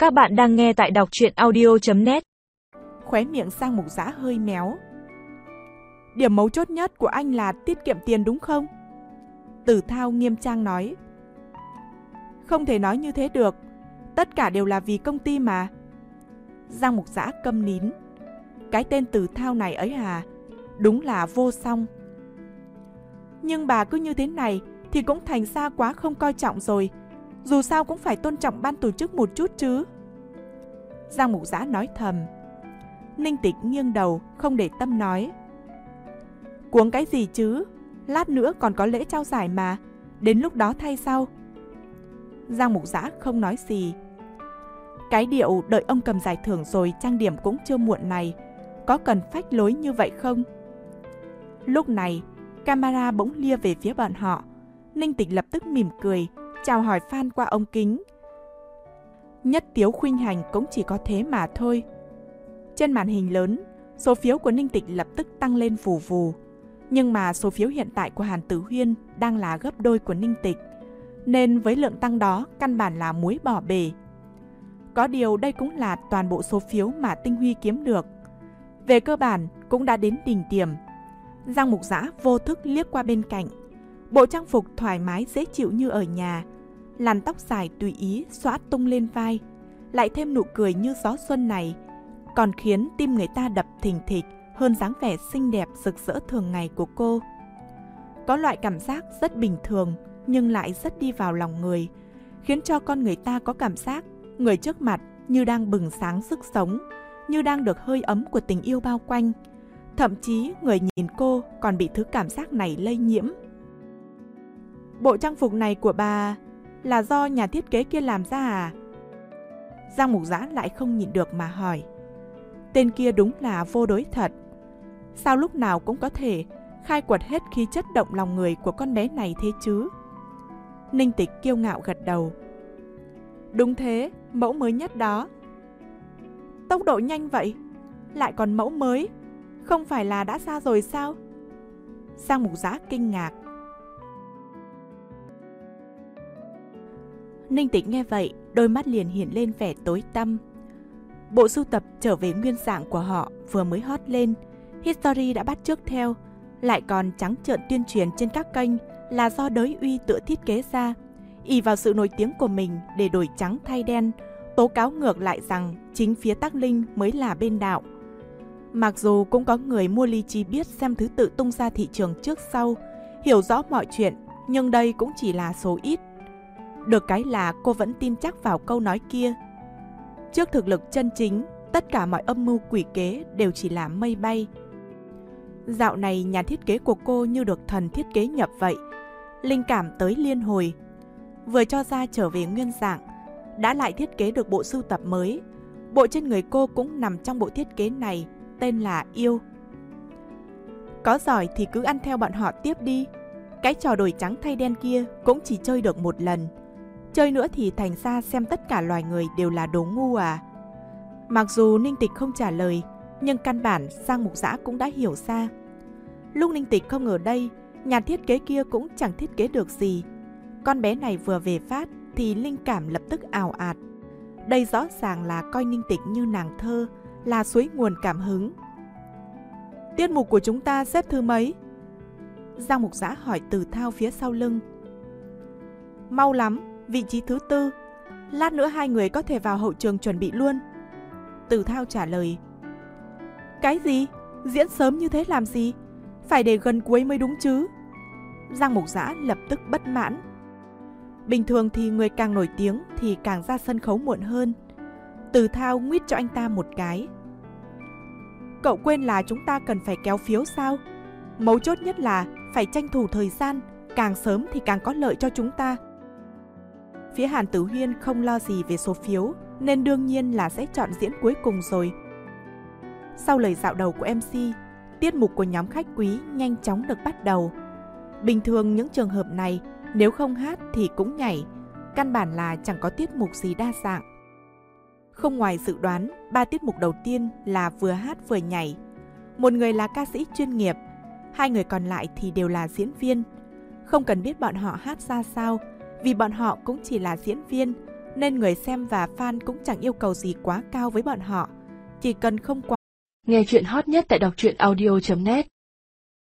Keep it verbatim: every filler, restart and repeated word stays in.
Các bạn đang nghe tại đọc truyện audio chấm net. Khóe miệng Giang Mục Dã hơi méo. Điểm mấu chốt nhất của anh là tiết kiệm tiền đúng không? Tử Thao nghiêm trang nói. Không thể nói như thế được. Tất cả đều là vì công ty mà. Giang Mục Dã câm nín. Cái tên Tử Thao này ấy à, đúng là vô song. Nhưng bà cứ như thế này thì cũng thành ra quá không coi trọng rồi. Dù sao cũng phải tôn trọng ban tổ chức một chút chứ. Giang Mục Dã nói thầm. Ninh Tịch nghiêng đầu không để tâm nói. Cuống cái gì chứ, lát nữa còn có lễ trao giải mà, đến lúc đó thay sau. Giang Mục Dã không nói gì. Cái điệu đợi ông cầm giải thưởng rồi trang điểm cũng chưa muộn này, có cần phách lối như vậy không? Lúc này, camera bỗng lia về phía bọn họ. Ninh Tịch lập tức mỉm cười, chào hỏi fan qua ống kính. Nhất Tiếu khuynh hành cũng chỉ có thế mà thôi. Trên màn hình lớn, số phiếu của Ninh Tịch lập tức tăng lên vù vù. Nhưng mà số phiếu hiện tại của Hàn Tử Huyên đang là gấp đôi của Ninh Tịch, nên với lượng tăng đó căn bản là muối bỏ bể. Có điều đây cũng là toàn bộ số phiếu mà Tinh Huy kiếm được. Về cơ bản cũng đã đến đỉnh điểm. Giang Mục Dã vô thức liếc qua bên cạnh. Bộ trang phục thoải mái dễ chịu như ở nhà, làn tóc dài tùy ý xõa tung lên vai, lại thêm nụ cười như gió xuân này, còn khiến tim người ta đập thình thịch hơn dáng vẻ xinh đẹp rực rỡ thường ngày của cô. Có loại cảm giác rất bình thường nhưng lại rất đi vào lòng người, khiến cho con người ta có cảm giác người trước mặt như đang bừng sáng sức sống, như đang được hơi ấm của tình yêu bao quanh. Thậm chí người nhìn cô còn bị thứ cảm giác này lây nhiễm. Bộ trang phục này của bà là do nhà thiết kế kia làm ra à? Giang Mục Dã lại không nhịn được mà hỏi. Tên kia đúng là vô đối thật. Sao lúc nào cũng có thể khai quật hết khí chất động lòng người của con bé này thế chứ? Ninh Tịch kiêu ngạo gật đầu. Đúng thế, mẫu mới nhất đó. Tốc độ nhanh vậy, lại còn mẫu mới, không phải là đã ra rồi sao? Giang Mục Dã kinh ngạc. Ninh Tịch nghe vậy, đôi mắt liền hiện lên vẻ tối tăm. Bộ sưu tập trở về nguyên dạng của họ vừa mới hot lên, History đã bắt chước theo, lại còn trắng trợn tuyên truyền trên các kênh là do Đới Uy tự thiết kế ra, ỷ vào sự nổi tiếng của mình để đổi trắng thay đen, tố cáo ngược lại rằng chính phía Tắc Linh mới là bên đạo. Mặc dù cũng có người mua lý trí biết xem thứ tự tung ra thị trường trước sau, hiểu rõ mọi chuyện, nhưng đây cũng chỉ là số ít. Được cái là cô vẫn tin chắc vào câu nói kia. Trước thực lực chân chính, tất cả mọi âm mưu quỷ kế đều chỉ là mây bay. Dạo này nhà thiết kế của cô như được thần thiết kế nhập vậy, linh cảm tới liên hồi. Vừa cho ra trở về nguyên dạng, đã lại thiết kế được bộ sưu tập mới. Bộ trên người cô cũng nằm trong bộ thiết kế này, tên là Yêu. Có giỏi thì cứ ăn theo bọn họ tiếp đi. Cái trò đổi trắng thay đen kia cũng chỉ chơi được một lần, chơi nữa thì thành ra xem tất cả loài người đều là đồ ngu à? Mặc dù Ninh Tịch không trả lời, nhưng căn bản Giang Mục Dã cũng đã hiểu ra. Lúc Ninh Tịch không ở đây, nhà thiết kế kia cũng chẳng thiết kế được gì. Con bé này vừa về phát thì linh cảm lập tức ào ạt. Đây rõ ràng là coi Ninh Tịch như nàng thơ, là suối nguồn cảm hứng. Tiết mục của chúng ta xếp thứ mấy? Giang Mục Dã hỏi Tử Thao phía sau lưng. Mau lắm, vị trí thứ tư. Lát nữa hai người có thể vào hậu trường chuẩn bị luôn. Tử Thao trả lời. Cái gì? Diễn sớm như thế làm gì? Phải để gần cuối mới đúng chứ? Giang Mục Dã lập tức bất mãn. Bình thường thì người càng nổi tiếng thì càng ra sân khấu muộn hơn. Tử Thao nguýt cho anh ta một cái. Cậu quên là chúng ta cần phải kéo phiếu sao? Mấu chốt nhất là phải tranh thủ thời gian, càng sớm thì càng có lợi cho chúng ta. Phía Hàn Tử Huyên không lo gì về số phiếu, nên đương nhiên là sẽ chọn diễn cuối cùng rồi. Sau lời dạo đầu của em xê, tiết mục của nhóm khách quý nhanh chóng được bắt đầu. Bình thường những trường hợp này, nếu không hát thì cũng nhảy, căn bản là chẳng có tiết mục gì đa dạng. Không ngoài dự đoán, ba tiết mục đầu tiên là vừa hát vừa nhảy. Một người là ca sĩ chuyên nghiệp, hai người còn lại thì đều là diễn viên. Không cần biết bọn họ hát ra sao, vì bọn họ cũng chỉ là diễn viên, nên người xem và fan cũng chẳng yêu cầu gì quá cao với bọn họ, chỉ cần không quá. Nghe chuyện hot nhất tại đọc truyện audio chấm net